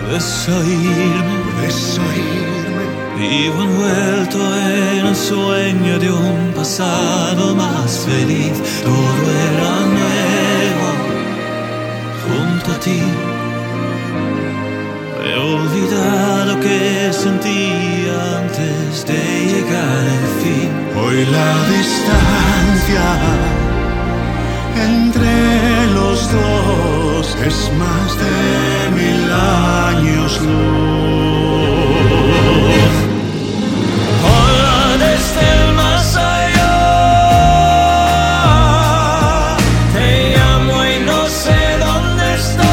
Puedes oírme. Vivo envuelto en el sueño de un pasado más feliz. Todo era nuevo junto a ti. He olvidado que sentía antes de llegar el fin. Hoy la distancia entre los dos es más de 1000 años luz. Hola desde el más allá, te llamo y no sé dónde estás.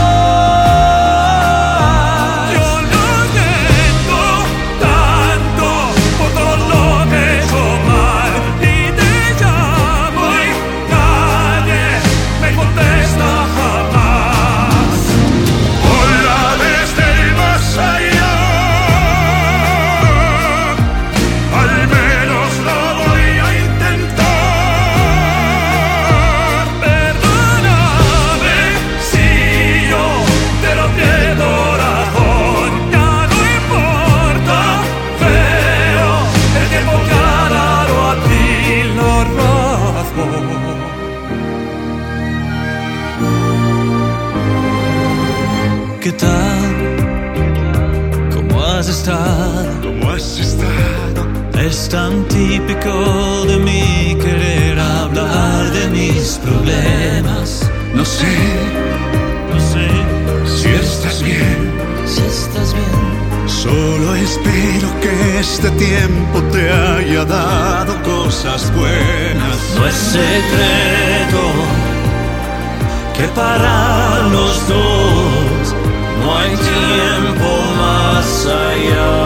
Yo lo siento tanto por todo lo que he hecho mal, y te llamo y nadie me contesta jamás. Hola desde el más allá, al menos lo voy a intentar. Perdóname si yo te lo pido, corazón, ya no importa, pero el tiempo que ha dado a ti lo rasgo. ¿Qué tal? ¿Cómo has estado? ¿Cómo has estado? Es tan típico de mí querer hablar de mis problemas. No sé si estás bien. Si estás bien. Solo espero que este tiempo te haya dado cosas buenas. No es secreto que para los dos no hay tiempo más allá.